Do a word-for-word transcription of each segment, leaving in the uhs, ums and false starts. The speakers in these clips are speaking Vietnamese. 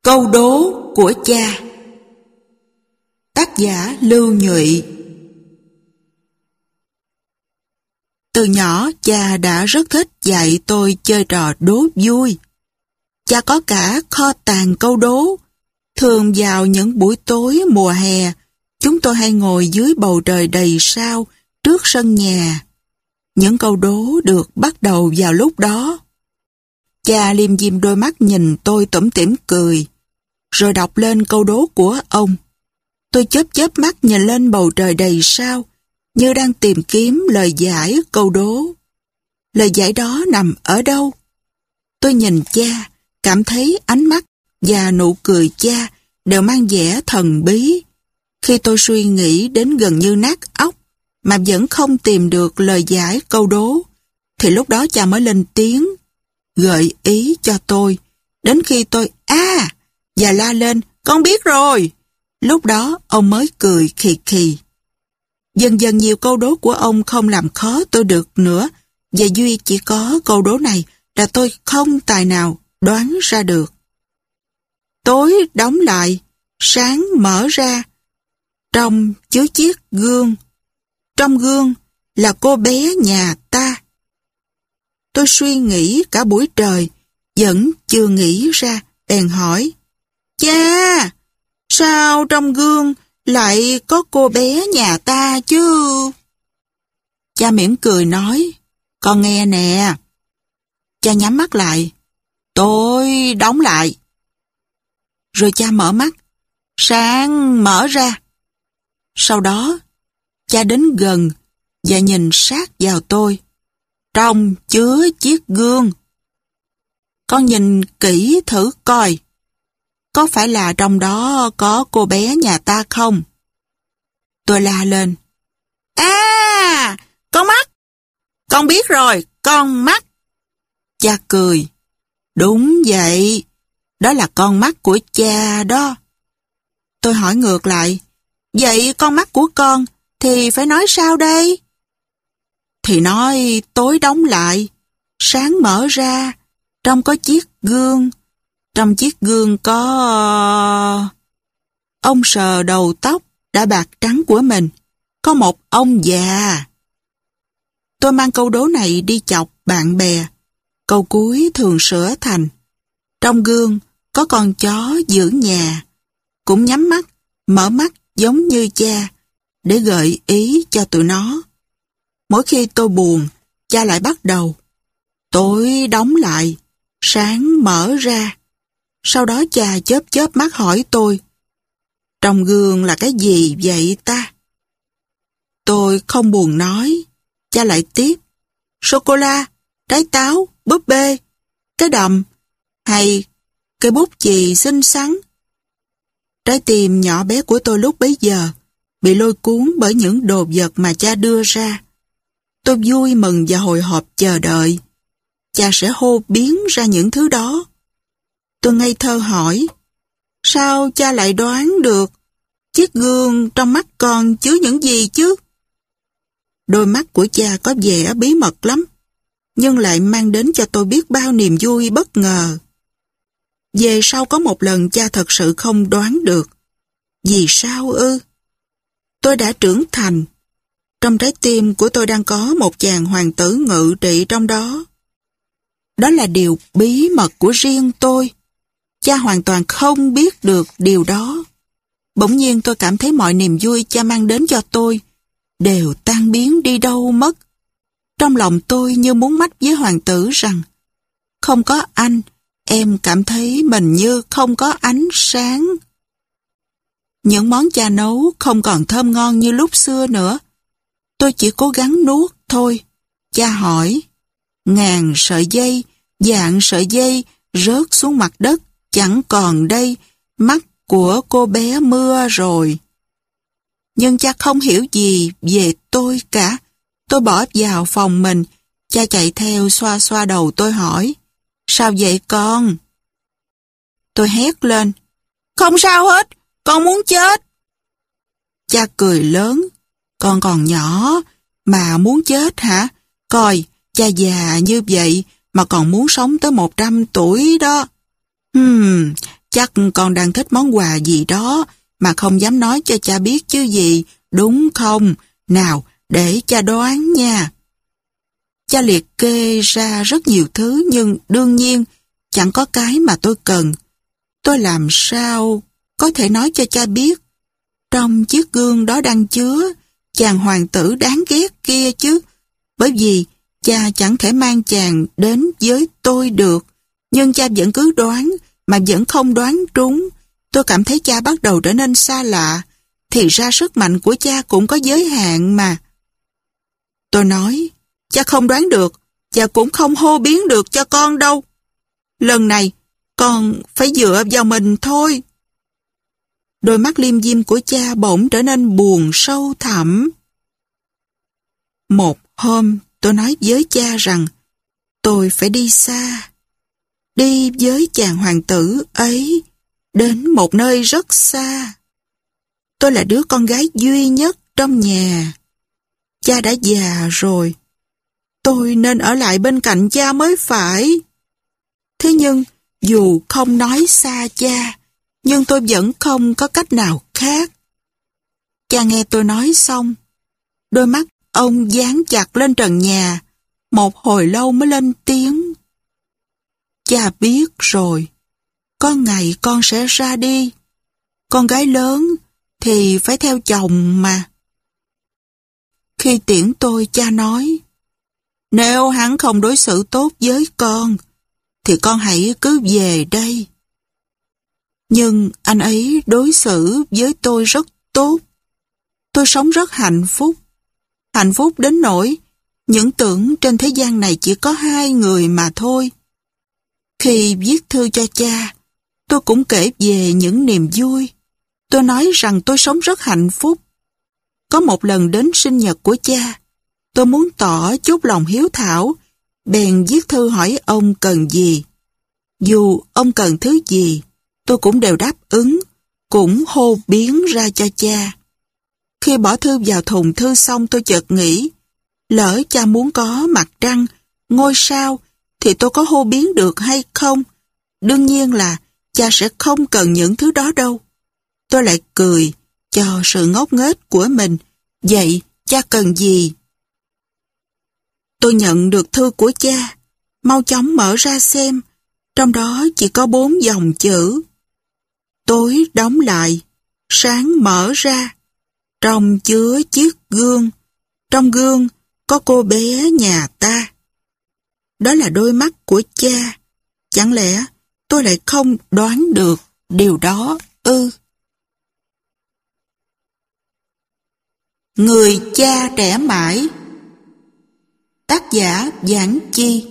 Câu đố của cha. Tác giả Lưu Nhụy. Từ nhỏ cha đã rất thích dạy tôi chơi trò đố vui. Cha có cả kho tàng câu đố. Thường vào những buổi tối mùa hè, chúng tôi hay ngồi dưới bầu trời đầy sao trước sân nhà. Những câu đố được bắt đầu vào lúc đó. Cha liêm diêm đôi mắt nhìn tôi tủm tỉm cười, rồi đọc lên câu đố của ông. Tôi chớp chớp mắt nhìn lên bầu trời đầy sao, như đang tìm kiếm lời giải câu đố. Lời giải đó nằm ở đâu? Tôi nhìn cha, cảm thấy ánh mắt và nụ cười cha đều mang vẻ thần bí. Khi tôi suy nghĩ đến gần như nát óc, mà vẫn không tìm được lời giải câu đố, thì lúc đó cha mới lên tiếng, gợi ý cho tôi. Đến khi tôi a và la lên, con biết rồi, lúc đó ông mới cười khì khì. Dần dần nhiều câu đố của ông không làm khó tôi được nữa, và duy chỉ có câu đố này là tôi không tài nào đoán ra được. Tối đóng lại, sáng mở ra, trong chứa chiếc gương. Trong gương là cô bé nhà ta. Tôi suy nghĩ cả buổi trời, vẫn chưa nghĩ ra, bèn hỏi, cha, sao trong gương lại có cô bé nhà ta chứ? Cha mỉm cười nói, con nghe nè. Cha nhắm mắt lại, tôi đóng lại. Rồi cha mở mắt, sáng mở ra. Sau đó, cha đến gần và nhìn sát vào tôi. Trong chứa chiếc gương. Con nhìn kỹ thử coi, có phải là trong đó có cô bé nhà ta không? Tôi la lên, à, con mắt! Con biết rồi, con mắt! Cha cười, đúng vậy, đó là con mắt của cha đó. Tôi hỏi ngược lại, vậy con mắt của con thì phải nói sao đây? Thì nói tối đóng lại, sáng mở ra, trong có chiếc gương. Trong chiếc gương có... Ông sờ đầu tóc đã bạc trắng của mình. Có một ông già. Tôi mang câu đố này đi chọc bạn bè. Câu cuối thường sửa thành, trong gương có con chó giữ nhà, cũng nhắm mắt, mở mắt giống như cha, để gợi ý cho tụi nó. Mỗi khi tôi buồn, cha lại bắt đầu, tối đóng lại, sáng mở ra. Sau đó cha chớp chớp mắt hỏi tôi, trong gương là cái gì vậy ta? Tôi không buồn nói. Cha lại tiếp, sô-cô-la, trái táo, búp bê, cái đầm, hay cây bút chì xinh xắn. Trái tim nhỏ bé của tôi lúc bấy giờ bị lôi cuốn bởi những đồ vật mà cha đưa ra. Tôi vui mừng và hồi hộp chờ đợi cha sẽ hô biến ra những thứ đó. Tôi ngây thơ hỏi, sao cha lại đoán được chiếc gương trong mắt con chứa những gì chứ? Đôi mắt của cha có vẻ bí mật lắm, nhưng lại mang đến cho tôi biết bao niềm vui bất ngờ. Về sau có một lần cha thật sự không đoán được. Vì sao ư? Tôi đã trưởng thành. Trong trái tim của tôi đang có một chàng hoàng tử ngự trị trong đó. Đó là điều bí mật của riêng tôi. Cha hoàn toàn không biết được điều đó. Bỗng nhiên tôi cảm thấy mọi niềm vui cha mang đến cho tôi đều tan biến đi đâu mất. Trong lòng tôi như muốn mách với hoàng tử rằng, không có anh, em cảm thấy mình như không có ánh sáng. Những món cha nấu không còn thơm ngon như lúc xưa nữa. Tôi chỉ cố gắng nuốt thôi. Cha hỏi, ngàn sợi dây, vạn sợi dây rớt xuống mặt đất, chẳng còn đây, mắt của cô bé mưa rồi. Nhưng cha không hiểu gì về tôi cả. Tôi bỏ vào phòng mình, cha chạy theo xoa xoa đầu tôi hỏi, sao vậy con? Tôi hét lên, không sao hết, con muốn chết. Cha cười lớn, con còn nhỏ mà muốn chết hả? Coi, cha già như vậy mà còn muốn sống tới một trăm tuổi đó. Hmm, Chắc con đang thích món quà gì đó mà không dám nói cho cha biết chứ gì, đúng không? Nào, để cha đoán nha. Cha liệt kê ra rất nhiều thứ nhưng đương nhiên chẳng có cái mà tôi cần. Tôi làm sao có thể nói cho cha biết? Trong chiếc gương đó đang chứa chàng hoàng tử đáng ghét kia chứ. Bởi vì cha chẳng thể mang chàng đến với tôi được. Nhưng cha vẫn cứ đoán mà vẫn không đoán trúng. Tôi cảm thấy cha bắt đầu trở nên xa lạ. Thì ra sức mạnh của cha cũng có giới hạn mà. Tôi nói, cha không đoán được, cha cũng không hô biến được cho con đâu. Lần này, con phải dựa vào mình thôi. Đôi mắt liêm diêm của cha bỗng trở nên buồn sâu thẳm. Một hôm, tôi nói với cha rằng, tôi phải đi xa. Đi với chàng hoàng tử ấy, đến một nơi rất xa. Tôi là đứa con gái duy nhất trong nhà. Cha đã già rồi. Tôi nên ở lại bên cạnh cha mới phải. Thế nhưng, dù không nói xa cha, nhưng tôi vẫn không có cách nào khác. Cha nghe tôi nói xong. Đôi mắt ông dán chặt lên trần nhà. Một hồi lâu mới lên tiếng. Cha biết rồi. Có ngày con sẽ ra đi. Con gái lớn thì phải theo chồng mà. Khi tiễn tôi, cha nói, nếu hắn không đối xử tốt với con, thì con hãy cứ về đây. Nhưng anh ấy đối xử với tôi rất tốt. Tôi sống rất hạnh phúc. Hạnh phúc đến nỗi những tưởng trên thế gian này chỉ có hai người mà thôi. Khi viết thư cho cha, tôi cũng kể về những niềm vui. Tôi nói rằng tôi sống rất hạnh phúc. Có một lần đến sinh nhật của cha, tôi muốn tỏ chút lòng hiếu thảo, bèn viết thư hỏi ông cần gì. Dù ông cần thứ gì, tôi cũng đều đáp ứng, cũng hô biến ra cho cha. Khi bỏ thư vào thùng thư xong tôi chợt nghĩ, lỡ cha muốn có mặt trăng, ngôi sao, thì tôi có hô biến được hay không? Đương nhiên là cha sẽ không cần những thứ đó đâu. Tôi lại cười cho sự ngốc nghếch của mình. Vậy cha cần gì? Tôi nhận được thư của cha, mau chóng mở ra xem. Trong đó chỉ có bốn dòng chữ. Tối đóng lại, sáng mở ra. Trong chứa chiếc gương. Trong gương có cô bé nhà ta. Đó là đôi mắt của cha. Chẳng lẽ tôi lại không đoán được điều đó ư? Người cha trẻ mãi. Tác giả Giảng Chi.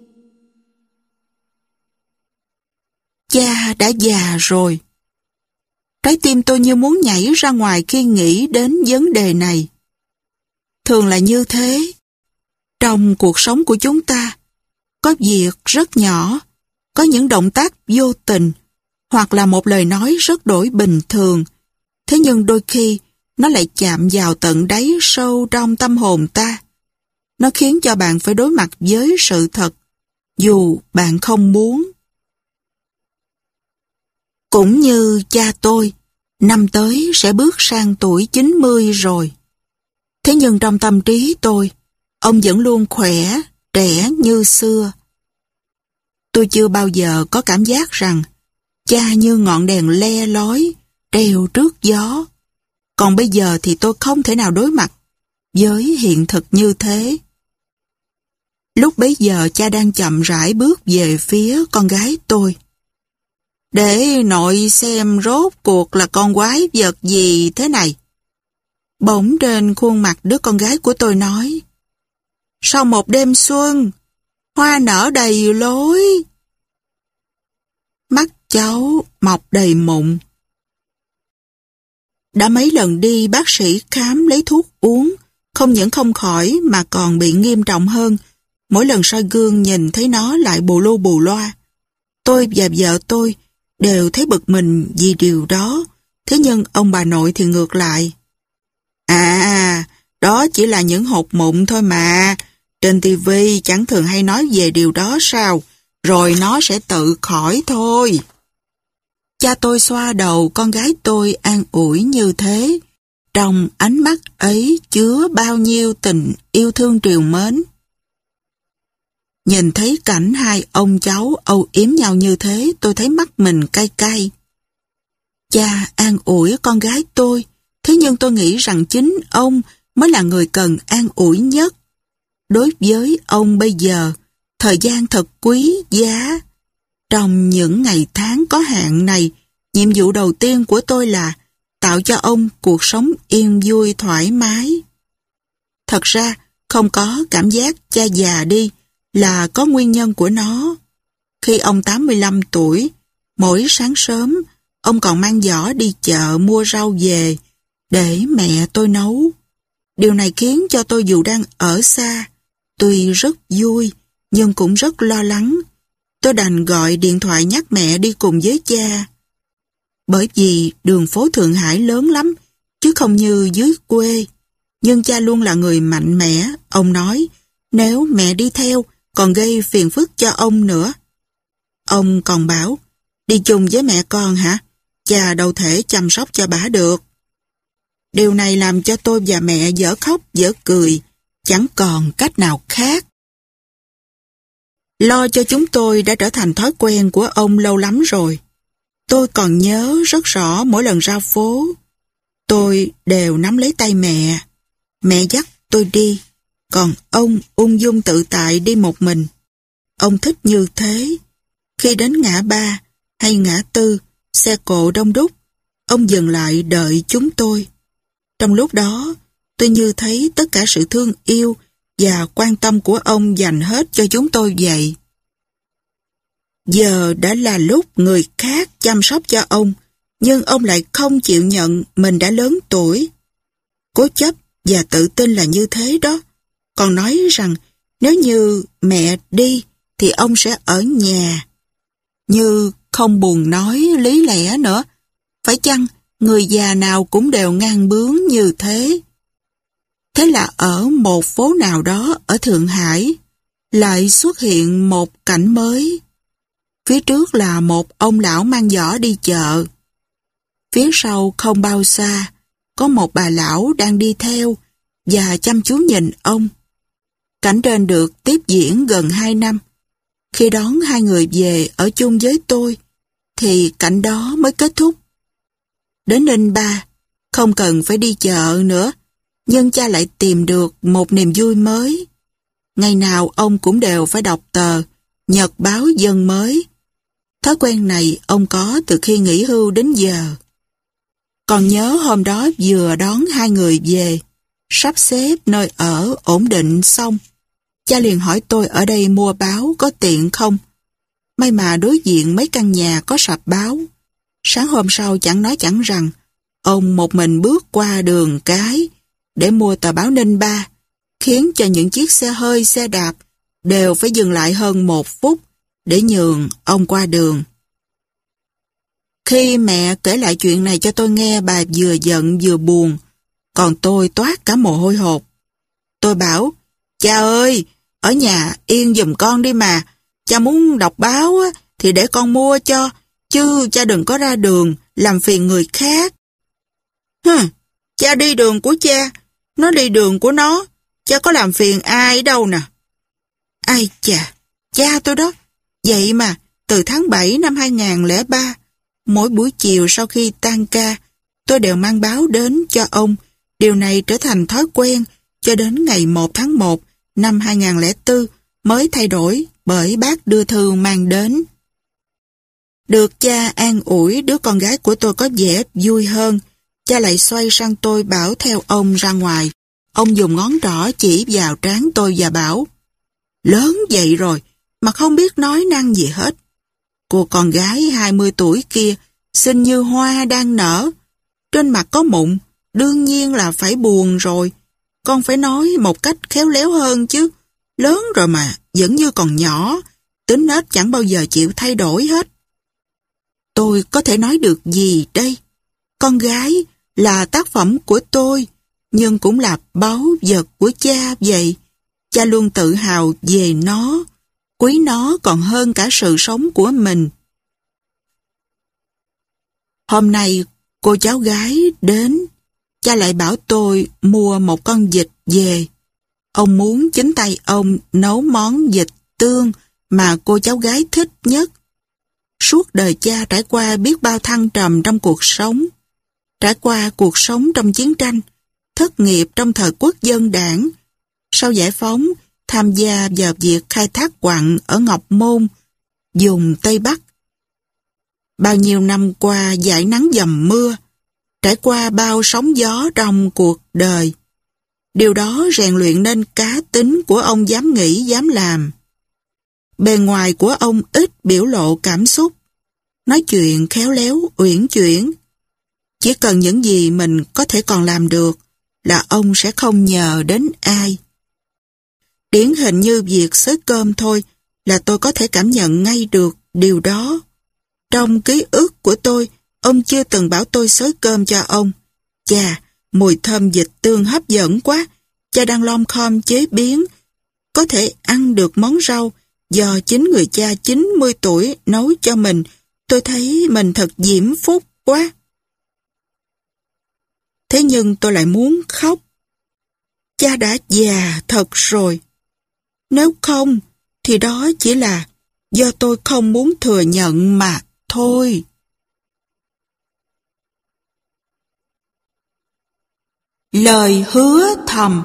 Cha đã già rồi. Trái tim tôi như muốn nhảy ra ngoài khi nghĩ đến vấn đề này. Thường là như thế. Trong cuộc sống của chúng ta, có việc rất nhỏ, có những động tác vô tình, hoặc là một lời nói rất đổi bình thường. Thế nhưng đôi khi, nó lại chạm vào tận đáy sâu trong tâm hồn ta. Nó khiến cho bạn phải đối mặt với sự thật, dù bạn không muốn. Cũng như cha tôi, năm tới sẽ bước sang tuổi chín mươi rồi. Thế nhưng trong tâm trí tôi, ông vẫn luôn khỏe, trẻ như xưa. Tôi chưa bao giờ có cảm giác rằng cha như ngọn đèn le lói, treo trước gió. Còn bây giờ thì tôi không thể nào đối mặt với hiện thực như thế. Lúc bấy giờ cha đang chậm rãi bước về phía con gái tôi. Để nội xem rốt cuộc là con quái vật gì thế này. Bỗng trên khuôn mặt đứa con gái của tôi nói, sau một đêm xuân, hoa nở đầy lối. Mắt cháu mọc đầy mụn. Đã mấy lần đi bác sĩ khám lấy thuốc uống, không những không khỏi mà còn bị nghiêm trọng hơn. Mỗi lần soi gương nhìn thấy nó lại bù lu bù loa. Tôi và vợ tôi đều thấy bực mình vì điều đó. Thế nhưng ông bà nội thì ngược lại. À, đó chỉ là những hột mụn thôi mà. Trên tivi chẳng thường hay nói về điều đó sao? Rồi nó sẽ tự khỏi thôi. Cha tôi xoa đầu con gái tôi an ủi như thế. Trong ánh mắt ấy chứa bao nhiêu tình yêu thương trìu mến. Nhìn thấy cảnh hai ông cháu âu yếm nhau như thế, tôi thấy mắt mình cay cay. Cha an ủi con gái tôi, thế nhưng tôi nghĩ rằng chính ông mới là người cần an ủi nhất. Đối với ông bây giờ, thời gian thật quý giá. Trong những ngày tháng có hạn này, nhiệm vụ đầu tiên của tôi là tạo cho ông cuộc sống yên vui thoải mái. Thật ra, không có cảm giác cha già đi là có nguyên nhân của nó. Khi ông tám mươi lăm tuổi, mỗi sáng sớm, ông còn mang giỏ đi chợ mua rau về để mẹ tôi nấu. Điều này khiến cho tôi dù đang ở xa, tuy rất vui nhưng cũng rất lo lắng. Tôi đành gọi điện thoại nhắc mẹ đi cùng với cha. Bởi vì đường phố Thượng Hải lớn lắm, chứ không như dưới quê. Nhưng cha luôn là người mạnh mẽ. Ông nói, nếu mẹ đi theo, còn gây phiền phức cho ông nữa. Ông còn bảo, đi chung với mẹ con hả? Cha đâu thể chăm sóc cho bà được. Điều này làm cho tôi và mẹ dở khóc dở cười, chẳng còn cách nào khác. Lo cho chúng tôi đã trở thành thói quen của ông lâu lắm rồi. Tôi còn nhớ rất rõ mỗi lần ra phố, tôi đều nắm lấy tay mẹ. Mẹ dắt tôi đi, còn ông ung dung tự tại đi một mình. Ông thích như thế. Khi đến ngã ba hay ngã tư, xe cộ đông đúc, ông dừng lại đợi chúng tôi. Trong lúc đó, tôi như thấy tất cả sự thương yêu và quan tâm của ông dành hết cho chúng tôi vậy. Giờ đã là lúc người khác chăm sóc cho ông, nhưng ông lại không chịu nhận mình đã lớn tuổi. Cố chấp và tự tin là như thế đó. Còn nói rằng nếu như mẹ đi thì ông sẽ ở nhà. Như không buồn nói lý lẽ nữa. Phải chăng người già nào cũng đều ngang bướng như thế? Thế là ở một phố nào đó ở Thượng Hải lại xuất hiện một cảnh mới. Phía trước là một ông lão mang giỏ đi chợ. Phía sau không bao xa, có một bà lão đang đi theo và chăm chú nhìn ông. Cảnh trên được tiếp diễn gần hai năm. Khi đón hai người về ở chung với tôi, thì cảnh đó mới kết thúc. Đến Ninh Ba, không cần phải đi chợ nữa, nhưng cha lại tìm được một niềm vui mới. Ngày nào ông cũng đều phải đọc tờ Nhật báo Dân mới. Thói quen này ông có từ khi nghỉ hưu đến giờ. Còn nhớ hôm đó vừa đón hai người về, sắp xếp nơi ở ổn định xong, cha liền hỏi tôi ở đây mua báo có tiện không? May mà đối diện mấy căn nhà có sạp báo. Sáng hôm sau chẳng nói chẳng rằng, ông một mình bước qua đường cái để mua tờ báo Ninh Ba, khiến cho những chiếc xe hơi, xe đạp đều phải dừng lại hơn một phút để nhường ông qua đường. Khi mẹ kể lại chuyện này cho tôi nghe, bà vừa giận vừa buồn, còn tôi toát cả mồ hôi hột. Tôi bảo, cha ơi, ở nhà yên giùm con đi mà, cha muốn đọc báo thì để con mua cho, chứ cha đừng có ra đường làm phiền người khác. Hừ, cha đi đường của cha, nó đi đường của nó, cha có làm phiền ai đâu nè. Ai chà, cha tôi đó. Vậy mà, từ tháng bảy năm hai nghìn lẻ ba, mỗi buổi chiều sau khi tan ca, tôi đều mang báo đến cho ông. Điều này trở thành thói quen cho đến ngày một tháng một năm hai nghìn lẻ bốn mới thay đổi bởi bác đưa thư mang đến. Được cha an ủi, đứa con gái của tôi có vẻ vui hơn. Cha lại xoay sang tôi bảo theo ông ra ngoài. Ông dùng ngón trỏ chỉ vào trán tôi và bảo, lớn vậy rồi mà không biết nói năng gì hết. Cô con gái hai mươi tuổi kia xinh như hoa đang nở, trên mặt có mụn, đương nhiên là phải buồn rồi. Con phải nói một cách khéo léo hơn chứ. Lớn rồi mà vẫn như còn nhỏ, tính nết chẳng bao giờ chịu thay đổi hết. Tôi có thể nói được gì đây? Con gái là tác phẩm của tôi, nhưng cũng là báu vật của cha vậy. Cha luôn tự hào về nó, quý nó còn hơn cả sự sống của mình. Hôm nay cô cháu gái đến, cha lại bảo tôi mua một con vịt về. Ông muốn chính tay ông nấu món vịt tương mà cô cháu gái thích nhất. Suốt đời cha trải qua biết bao thăng trầm trong cuộc sống. Trải qua cuộc sống trong chiến tranh, thất nghiệp trong thời quốc dân đảng. Sau giải phóng, tham gia vào việc khai thác quặng ở Ngọc Môn, vùng Tây Bắc. Bao nhiêu năm qua dải nắng dầm mưa, trải qua bao sóng gió trong cuộc đời. Điều đó rèn luyện nên cá tính của ông dám nghĩ dám làm. Bề ngoài của ông ít biểu lộ cảm xúc, nói chuyện khéo léo, uyển chuyển. Chỉ cần những gì mình có thể còn làm được là ông sẽ không nhờ đến ai. Điển hình như việc xới cơm thôi là tôi có thể cảm nhận ngay được điều đó. Trong ký ức của tôi, ông chưa từng bảo tôi xới cơm cho ông. Chà, mùi thơm vịt tương hấp dẫn quá. Cha đang lom khom chế biến. Có thể ăn được món rau do chính người cha chín mươi tuổi nấu cho mình. Tôi thấy mình thật diễm phúc quá. Thế nhưng tôi lại muốn khóc. Cha đã già thật rồi. Nếu không, thì đó chỉ là do tôi không muốn thừa nhận mà thôi. Lời hứa thầm.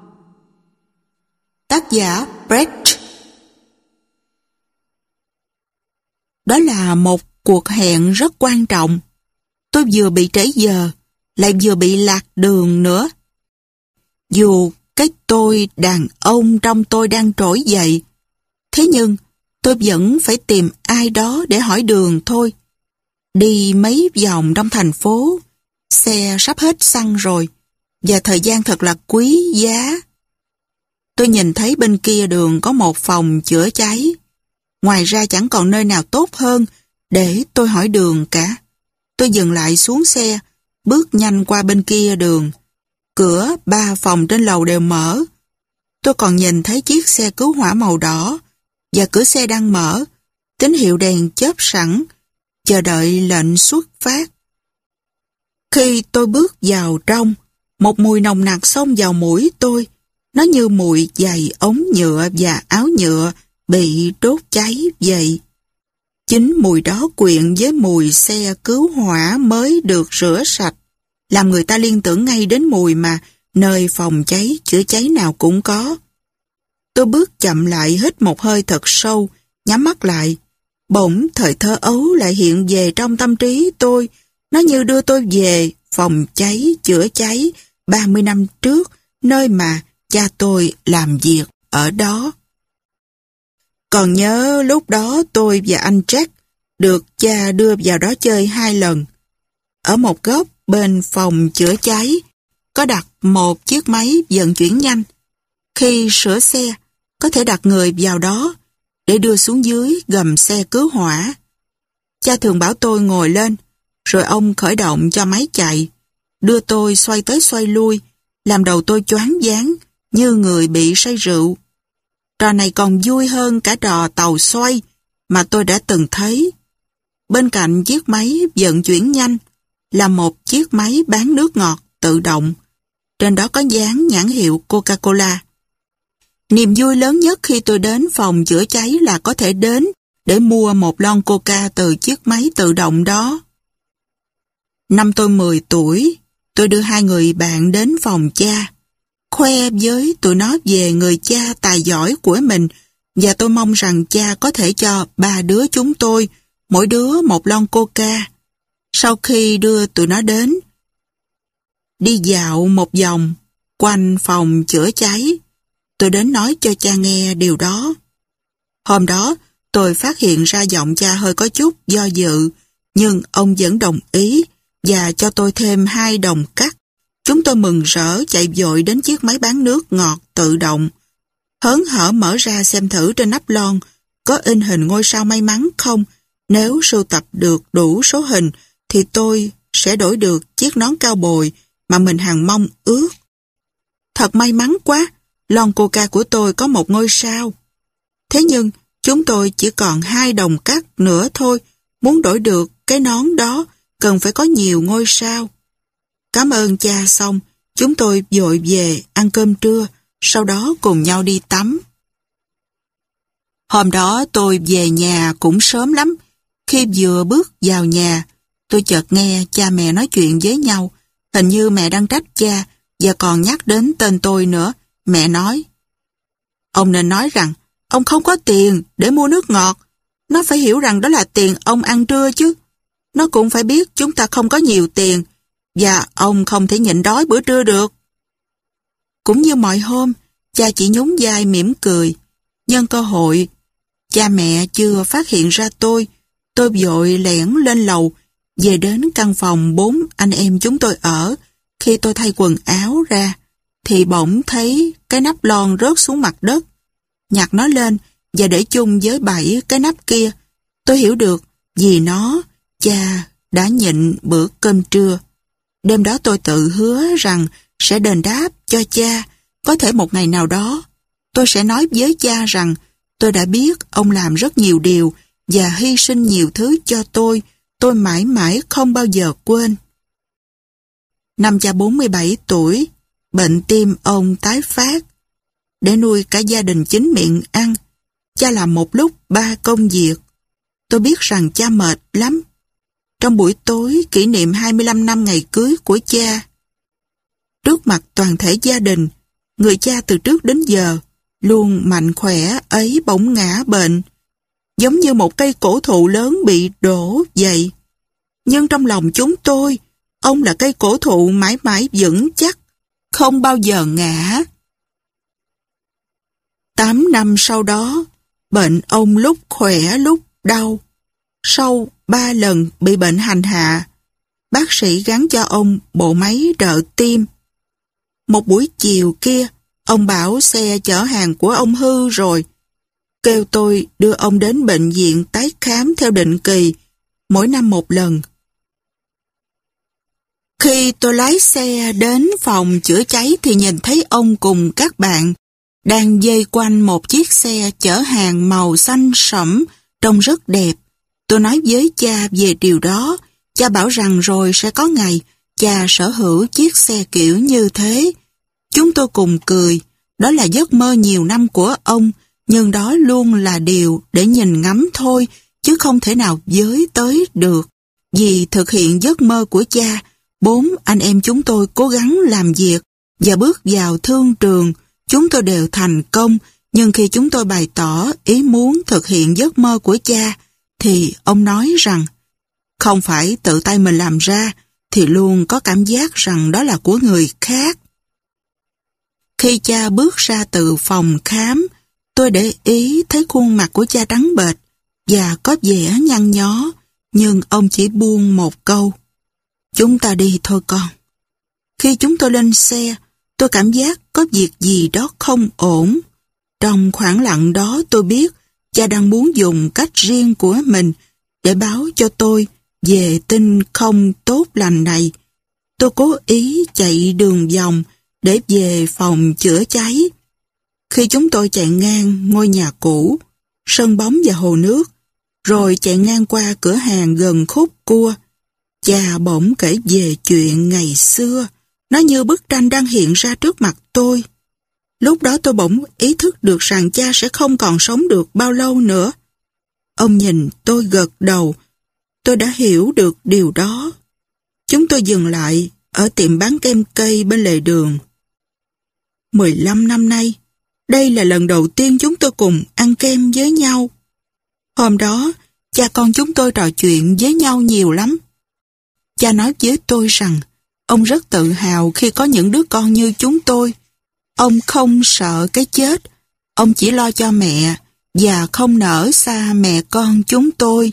Tác giả Brecht. Đó là một cuộc hẹn rất quan trọng. Tôi vừa bị trễ giờ, lại vừa bị lạc đường nữa. Dù cái tôi đàn ông trong tôi đang trỗi dậy, thế nhưng tôi vẫn phải tìm ai đó để hỏi đường thôi. Đi mấy vòng trong thành phố, xe sắp hết xăng rồi, và thời gian thật là quý giá. Tôi nhìn thấy bên kia đường có một phòng chữa cháy. Ngoài ra chẳng còn nơi nào tốt hơn để tôi hỏi đường cả. Tôi dừng lại xuống xe, bước nhanh qua bên kia đường. Cửa ba phòng trên lầu đều mở. Tôi còn nhìn thấy chiếc xe cứu hỏa màu đỏ và cửa xe đang mở, tín hiệu đèn chớp sẵn, chờ đợi lệnh xuất phát. Khi tôi bước vào trong, một mùi nồng nặc xông vào mũi tôi. Nó như mùi giày ống nhựa và áo nhựa bị đốt cháy vậy. Chính mùi đó quyện với mùi xe cứu hỏa mới được rửa sạch, làm người ta liên tưởng ngay đến mùi mà nơi phòng cháy chữa cháy nào cũng có. Tôi bước chậm lại, hít một hơi thật sâu, nhắm mắt lại. Bỗng thời thơ ấu lại hiện về trong tâm trí tôi. Nó như đưa tôi về phòng cháy chữa cháy ba mươi năm trước, nơi mà cha tôi làm việc ở đó. Còn nhớ lúc đó tôi và anh Jack được cha đưa vào đó chơi hai lần. Ở một góc bên phòng chữa cháy có đặt một chiếc máy vận chuyển nhanh. Khi sửa xe, có thể đặt người vào đó để đưa xuống dưới gầm xe cứu hỏa. Cha thường bảo tôi ngồi lên, rồi ông khởi động cho máy chạy, đưa tôi xoay tới xoay lui, làm đầu tôi choáng váng như người bị say rượu. Trò này còn vui hơn cả trò tàu xoay mà tôi đã từng thấy. Bên cạnh chiếc máy vận chuyển nhanh là một chiếc máy bán nước ngọt tự động. Trên đó có dán nhãn hiệu Coca-Cola. Niềm vui lớn nhất khi tôi đến phòng chữa cháy là có thể đến để mua một lon Coca từ chiếc máy tự động đó. Năm tôi mười tuổi, tôi đưa hai người bạn đến phòng cha, khoe với tụi nó về người cha tài giỏi của mình, và tôi mong rằng cha có thể cho ba đứa chúng tôi mỗi đứa một lon Coca. Sau khi đưa tụi nó đến, đi dạo một vòng quanh phòng chữa cháy, tôi đến nói cho cha nghe điều đó. Hôm đó, tôi phát hiện ra giọng cha hơi có chút do dự, nhưng ông vẫn đồng ý và cho tôi thêm hai đồng cắt. Chúng tôi mừng rỡ chạy vội đến chiếc máy bán nước ngọt tự động. Hớn hở mở ra xem thử trên nắp lon có in hình ngôi sao may mắn không. Nếu sưu tập được đủ số hình thì tôi sẽ đổi được chiếc nón cao bồi mà mình hằng mong ước. Thật may mắn quá, lon Coca của tôi có một ngôi sao. Thế nhưng chúng tôi chỉ còn hai đồng cắt nữa thôi. Muốn đổi được cái nón đó cần phải có nhiều ngôi sao. Cảm ơn cha xong, chúng tôi vội về ăn cơm trưa, sau đó cùng nhau đi tắm. Hôm đó tôi về nhà cũng sớm lắm. Khi vừa bước vào nhà, tôi chợt nghe cha mẹ nói chuyện với nhau. Hình như mẹ đang trách cha và còn nhắc đến tên tôi nữa. Mẹ nói, ông nên nói rằng ông không có tiền để mua nước ngọt. Nó phải hiểu rằng đó là tiền ông ăn trưa chứ. Nó cũng phải biết chúng ta không có nhiều tiền và ông không thể nhịn đói bữa trưa được. Cũng như mọi hôm, cha chỉ nhún vai mỉm cười. Nhân cơ hội, cha mẹ chưa phát hiện ra tôi, tôi vội lẻn lên lầu, về đến căn phòng bốn anh em chúng tôi ở. Khi tôi thay quần áo ra, thì bỗng thấy cái nắp lon rớt xuống mặt đất. Nhặt nó lên và để chung với bảy cái nắp kia. Tôi hiểu được vì nó, cha đã nhịn bữa cơm trưa. Đêm đó tôi tự hứa rằng sẽ đền đáp cho cha. Có thể một ngày nào đó, tôi sẽ nói với cha rằng tôi đã biết ông làm rất nhiều điều và hy sinh nhiều thứ cho tôi. Tôi mãi mãi không bao giờ quên. Năm cha bốn mươi bảy tuổi, bệnh tim ông tái phát. Để nuôi cả gia đình chính miệng ăn, cha làm một lúc ba công việc. Tôi biết rằng cha mệt lắm. Trong buổi tối kỷ niệm hai mươi lăm năm ngày cưới của cha, trước mặt toàn thể gia đình, người cha từ trước đến giờ luôn mạnh khỏe ấy bỗng ngã bệnh, giống như một cây cổ thụ lớn bị đổ vậy. Nhưng trong lòng chúng tôi, ông là cây cổ thụ mãi mãi vững chắc, không bao giờ ngã. Tám năm sau đó, bệnh ông lúc khỏe lúc đau. Sau ba lần bị bệnh hành hạ, bác sĩ gắn cho ông bộ máy trợ tim. Một buổi chiều kia, ông bảo xe chở hàng của ông hư rồi. Kêu tôi đưa ông đến bệnh viện tái khám theo định kỳ, mỗi năm một lần. Khi tôi lái xe đến phòng chữa cháy thì nhìn thấy ông cùng các bạn đang dây quanh một chiếc xe chở hàng màu xanh sẫm, trông rất đẹp. Tôi nói với cha về điều đó. Cha bảo rằng rồi sẽ có ngày cha sở hữu chiếc xe kiểu như thế. Chúng tôi cùng cười. Đó là giấc mơ nhiều năm của ông, nhưng đó luôn là điều để nhìn ngắm thôi, chứ không thể nào với tới được. Vì thực hiện giấc mơ của cha, bốn anh em chúng tôi cố gắng làm việc và bước vào thương trường. Chúng tôi đều thành công, nhưng khi chúng tôi bày tỏ ý muốn thực hiện giấc mơ của cha, thì ông nói rằng không phải tự tay mình làm ra, thì luôn có cảm giác rằng đó là của người khác. Khi cha bước ra từ phòng khám, tôi để ý thấy khuôn mặt của cha trắng bệch và có vẻ nhăn nhó, nhưng ông chỉ buông một câu: "Chúng ta đi thôi con." Khi chúng tôi lên xe, tôi cảm giác có việc gì đó không ổn. Trong khoảng lặng đó tôi biết cha đang muốn dùng cách riêng của mình để báo cho tôi về tin không tốt lành này. Tôi cố ý chạy đường vòng để về phòng chữa cháy. Khi chúng tôi chạy ngang ngôi nhà cũ, sân bóng và hồ nước, rồi chạy ngang qua cửa hàng gần khúc cua, cha bỗng kể về chuyện ngày xưa. Nó như bức tranh đang hiện ra trước mặt tôi. Lúc đó tôi bỗng ý thức được rằng cha sẽ không còn sống được bao lâu nữa. Ông nhìn tôi gật đầu. Tôi đã hiểu được điều đó. Chúng tôi dừng lại ở tiệm bán kem cây bên lề đường. mười lăm năm nay, đây là lần đầu tiên chúng tôi cùng ăn kem với nhau. Hôm đó, cha con chúng tôi trò chuyện với nhau nhiều lắm. Cha nói với tôi rằng ông rất tự hào khi có những đứa con như chúng tôi. Ông không sợ cái chết, ông chỉ lo cho mẹ và không nỡ xa mẹ con chúng tôi.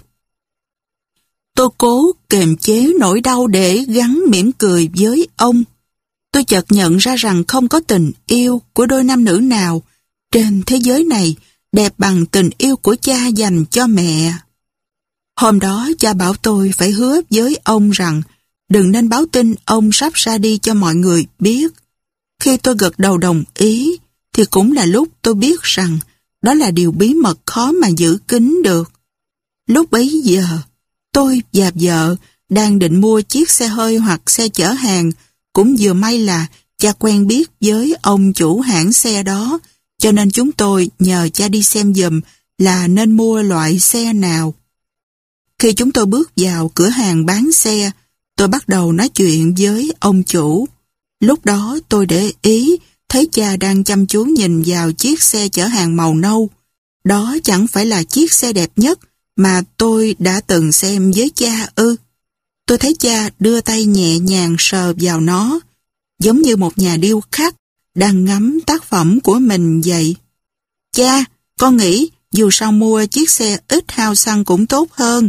Tôi cố kềm chế nỗi đau để gắng mỉm cười với ông. Tôi chợt nhận ra rằng không có tình yêu của đôi nam nữ nào trên thế giới này đẹp bằng tình yêu của cha dành cho mẹ. Hôm đó cha bảo tôi phải hứa với ông rằng đừng nên báo tin ông sắp ra đi cho mọi người biết. Khi tôi gật đầu đồng ý, thì cũng là lúc tôi biết rằng đó là điều bí mật khó mà giữ kín được. Lúc bấy giờ, tôi và vợ đang định mua chiếc xe hơi hoặc xe chở hàng, cũng vừa may là cha quen biết với ông chủ hãng xe đó, cho nên chúng tôi nhờ cha đi xem giùm là nên mua loại xe nào. Khi chúng tôi bước vào cửa hàng bán xe, tôi bắt đầu nói chuyện với ông chủ. Lúc đó tôi để ý thấy cha đang chăm chú nhìn vào chiếc xe chở hàng màu nâu. Đó chẳng phải là chiếc xe đẹp nhất mà tôi đã từng xem với cha ư. Tôi thấy cha đưa tay nhẹ nhàng sờ vào nó, giống như một nhà điêu khắc đang ngắm tác phẩm của mình vậy. Cha, con nghĩ dù sao mua chiếc xe ít hao xăng cũng tốt hơn.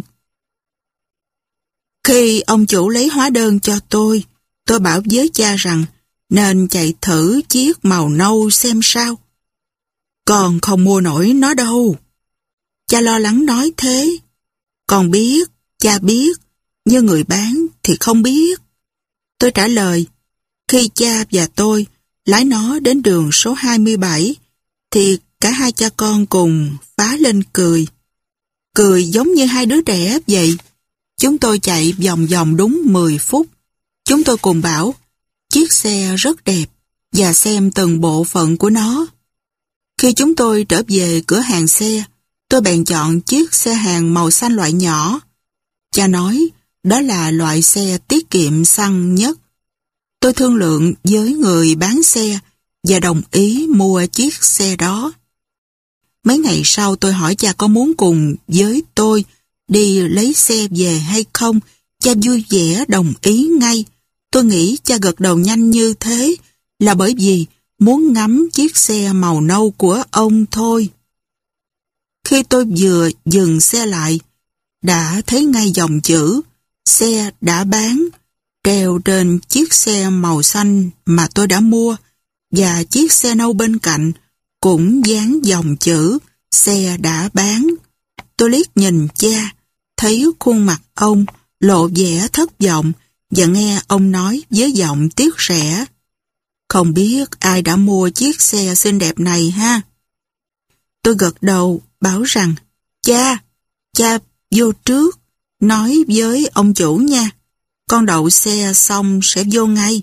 Khi ông chủ lấy hóa đơn cho tôi, tôi bảo với cha rằng nên chạy thử chiếc màu nâu xem sao. Con không mua nổi nó đâu. Cha lo lắng nói thế. Con biết, cha biết, nhưng người bán thì không biết. Tôi trả lời, khi cha và tôi lái nó đến đường số hai mươi bảy, thì cả hai cha con cùng phá lên cười. Cười giống như hai đứa trẻ vậy. Chúng tôi chạy vòng vòng đúng mười phút. Chúng tôi cùng bảo, chiếc xe rất đẹp, và xem từng bộ phận của nó. Khi chúng tôi trở về cửa hàng xe, tôi bèn chọn chiếc xe hàng màu xanh loại nhỏ. Cha nói, đó là loại xe tiết kiệm xăng nhất. Tôi thương lượng với người bán xe và đồng ý mua chiếc xe đó. Mấy ngày sau tôi hỏi cha có muốn cùng với tôi đi lấy xe về hay không. Cha vui vẻ đồng ý ngay. Tôi nghĩ cha gật đầu nhanh như thế là bởi vì muốn ngắm chiếc xe màu nâu của ông thôi. Khi tôi vừa dừng xe lại, đã thấy ngay dòng chữ xe đã bán treo trên chiếc xe màu xanh mà tôi đã mua, và chiếc xe nâu bên cạnh cũng dán dòng chữ xe đã bán. Tôi liếc nhìn cha, thấy khuôn mặt ông lộ vẻ thất vọng và nghe ông nói với giọng tiếc rẻ. Không biết ai đã mua chiếc xe xinh đẹp này ha? Tôi gật đầu bảo rằng, cha, cha vô trước, nói với ông chủ nha. Con đậu xe xong sẽ vô ngay.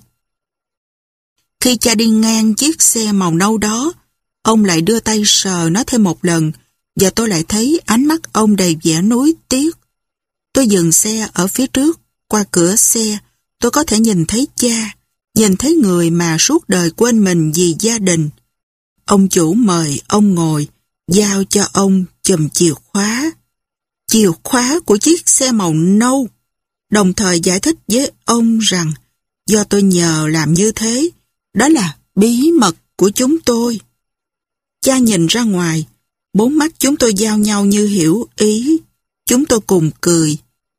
Khi cha đi ngang chiếc xe màu nâu đó, ông lại đưa tay sờ nó thêm một lần, và tôi lại thấy ánh mắt ông đầy vẻ nuối tiếc. Tôi dừng xe ở phía trước, qua cửa xe, tôi có thể nhìn thấy cha, nhìn thấy người mà suốt đời quên mình vì gia đình. Ông chủ mời ông ngồi, giao cho ông chùm chìa khóa. Chìa khóa của chiếc xe màu nâu, đồng thời giải thích với ông rằng do tôi nhờ làm như thế, đó là bí mật của chúng tôi. Cha nhìn ra ngoài, bốn mắt chúng tôi giao nhau như hiểu ý. Chúng tôi cùng cười.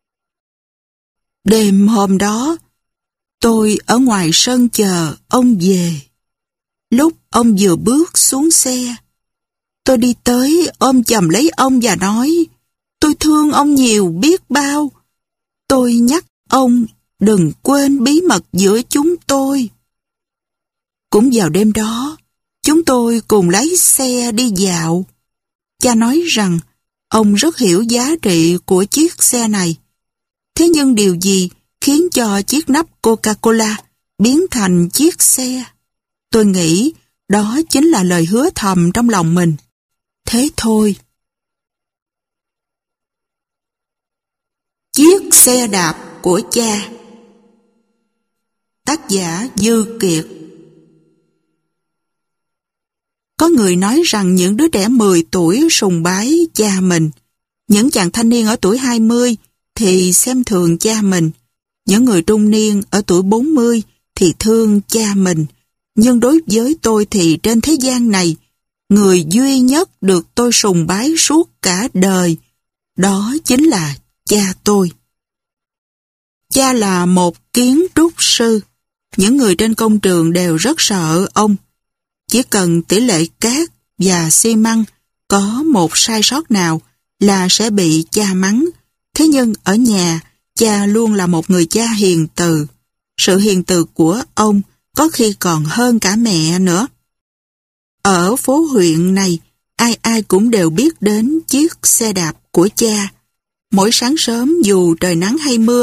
Đêm hôm đó, tôi ở ngoài sân chờ ông về. Lúc ông vừa bước xuống xe, tôi đi tới ôm chầm lấy ông và nói, tôi thương ông nhiều biết bao. Tôi nhắc ông đừng quên bí mật giữa chúng tôi. Cũng vào đêm đó, chúng tôi cùng lái xe đi dạo. Cha nói rằng ông rất hiểu giá trị của chiếc xe này. Thế nhưng điều gì khiến cho chiếc nắp Coca-Cola biến thành chiếc xe? Tôi nghĩ đó chính là lời hứa thầm trong lòng mình. Thế thôi. Chiếc xe đạp của cha. Tác giả Dư Kiệt. Có người nói rằng những đứa trẻ mười tuổi sùng bái cha mình. Những chàng thanh niên ở tuổi hai mươi thì xem thường cha mình. Những người trung niên ở tuổi bốn mươi thì thương cha mình. Nhưng đối với tôi thì trên thế gian này, người duy nhất được tôi sùng bái suốt cả đời, đó chính là cha tôi. Cha là một kiến trúc sư. Những người trên công trường đều rất sợ ông. Chỉ cần tỷ lệ cát và xi măng có một sai sót nào là sẽ bị cha mắng. Thế nhưng ở nhà, cha luôn là một người cha hiền từ. Sự hiền từ của ông có khi còn hơn cả mẹ nữa. Ở phố huyện này, ai ai cũng đều biết đến chiếc xe đạp của cha. Mỗi sáng sớm dù trời nắng hay mưa,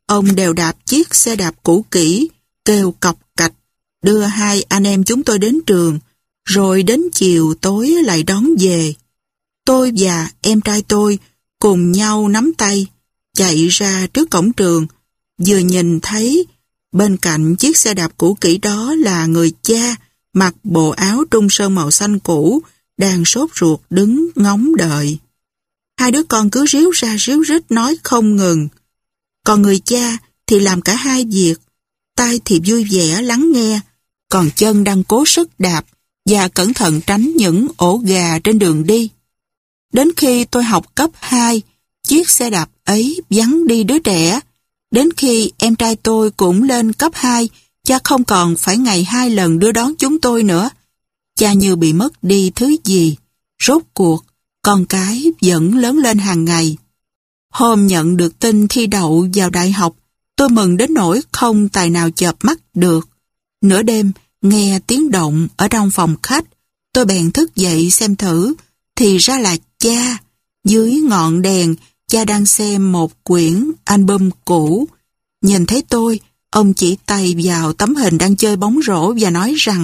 ông đều đạp chiếc xe đạp cũ kỹ, kêu cọc cạch, đưa hai anh em chúng tôi đến trường, rồi đến chiều tối lại đón về. Tôi và em trai tôi cùng nhau nắm tay, chạy ra trước cổng trường, vừa nhìn thấy bên cạnh chiếc xe đạp cũ kỹ đó là người cha mặc bộ áo trung sơn màu xanh cũ, đang sốt ruột đứng ngóng đợi. Hai đứa con cứ ríu ra ríu rít nói không ngừng. Còn người cha thì làm cả hai việc, tay thì vui vẻ lắng nghe, còn chân đang cố sức đạp và cẩn thận tránh những ổ gà trên đường đi. Đến khi tôi học cấp hai, chiếc xe đạp ấy vắng đi đứa trẻ. Đến khi em trai tôi cũng lên cấp hai, cha không còn phải ngày hai lần đưa đón chúng tôi nữa. Cha như bị mất đi thứ gì. Rốt cuộc, con cái vẫn lớn lên hàng ngày. Hôm nhận được tin thi đậu vào đại học, tôi mừng đến nỗi không tài nào chợp mắt được. Nửa đêm, nghe tiếng động ở trong phòng khách, tôi bèn thức dậy xem thử, thì ra là cha. Dưới ngọn đèn, cha đang xem một quyển album cũ. Nhìn thấy tôi, ông chỉ tay vào tấm hình đang chơi bóng rổ và nói rằng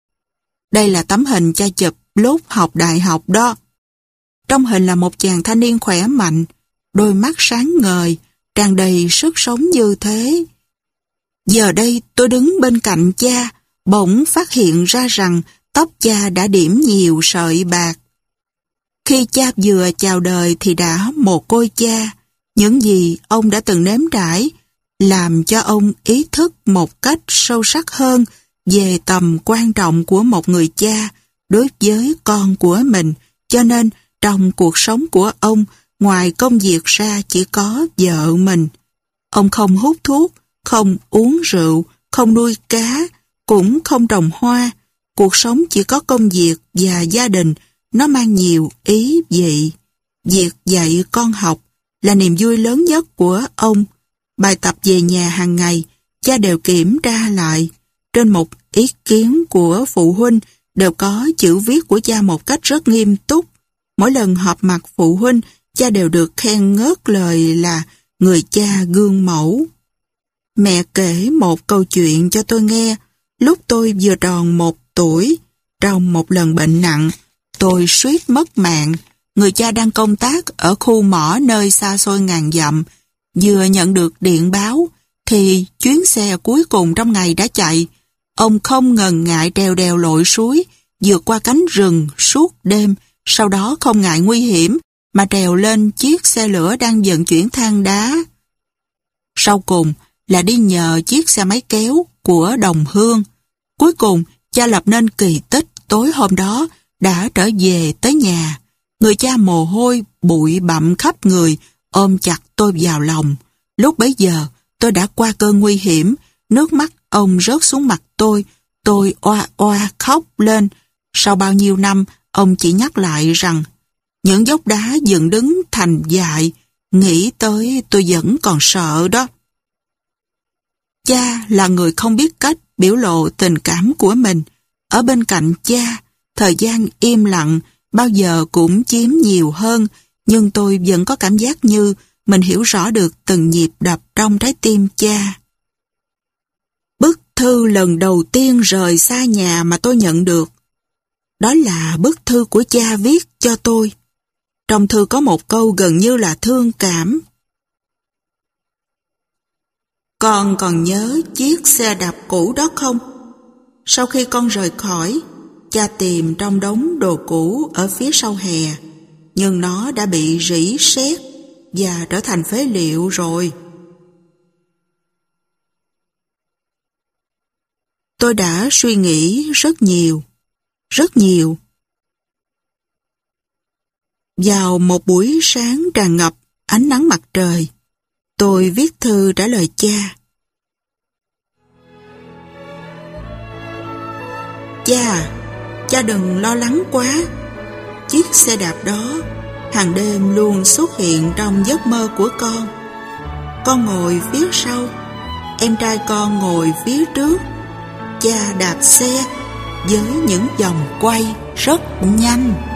đây là tấm hình cha chụp lúc học đại học đó. Trong hình là một chàng thanh niên khỏe mạnh, đôi mắt sáng ngời, tràn đầy sức sống như thế. Giờ đây tôi đứng bên cạnh cha, bỗng phát hiện ra rằng tóc cha đã điểm nhiều sợi bạc. Khi cha vừa chào đời thì đã mồ côi cha. Những gì ông đã từng nếm trải làm cho ông ý thức một cách sâu sắc hơn về tầm quan trọng của một người cha đối với con của mình. Cho nên trong cuộc sống của ông, ngoài công việc ra chỉ có vợ mình. Ông không hút thuốc, không uống rượu, không nuôi cá, cũng không trồng hoa. Cuộc sống chỉ có công việc và gia đình, nó mang nhiều ý vị. Việc dạy con học là niềm vui lớn nhất của ông. Bài tập về nhà hàng ngày, cha đều kiểm tra lại. Trên một ý kiến của phụ huynh đều có chữ viết của cha một cách rất nghiêm túc. Mỗi lần họp mặt phụ huynh, cha đều được khen ngớt lời là người cha gương mẫu. Mẹ kể một câu chuyện cho tôi nghe. Lúc tôi vừa tròn một tuổi, trong một lần bệnh nặng, tôi suýt mất mạng. Người cha đang công tác ở khu mỏ nơi xa xôi ngàn dặm. Vừa nhận được điện báo, thì chuyến xe cuối cùng trong ngày đã chạy. Ông không ngần ngại trèo đèo lội suối, vượt qua cánh rừng suốt đêm, sau đó không ngại nguy hiểm, mà trèo lên chiếc xe lửa đang vận chuyển than đá. Sau cùng là đi nhờ chiếc xe máy kéo của đồng hương. Cuối cùng, cha lập nên kỳ tích tối hôm đó đã trở về tới nhà. Người cha mồ hôi, bụi bặm khắp người, ôm chặt tôi vào lòng. Lúc bấy giờ, tôi đã qua cơn nguy hiểm, nước mắt ông rớt xuống mặt tôi, tôi oa oa khóc lên. Sau bao nhiêu năm, ông chỉ nhắc lại rằng những dốc đá dựng đứng thành dại, nghĩ tới tôi vẫn còn sợ đó. Cha là người không biết cách biểu lộ tình cảm của mình. Ở bên cạnh cha, thời gian im lặng bao giờ cũng chiếm nhiều hơn, nhưng tôi vẫn có cảm giác như mình hiểu rõ được từng nhịp đập trong trái tim cha. Bức thư lần đầu tiên rời xa nhà mà tôi nhận được, đó là bức thư của cha viết cho tôi. Trong thư có một câu gần như là thương cảm. Con còn nhớ chiếc xe đạp cũ đó không? Sau khi con rời khỏi, cha tìm trong đống đồ cũ ở phía sau hè, nhưng nó đã bị rỉ sét và trở thành phế liệu rồi. Tôi đã suy nghĩ rất nhiều, rất nhiều. Vào một buổi sáng tràn ngập ánh nắng mặt trời, tôi viết thư trả lời cha. Cha, cha đừng lo lắng quá. Chiếc xe đạp đó hàng đêm luôn xuất hiện trong giấc mơ của con. Con ngồi phía sau, em trai con ngồi phía trước. Cha đạp xe với những vòng quay rất nhanh.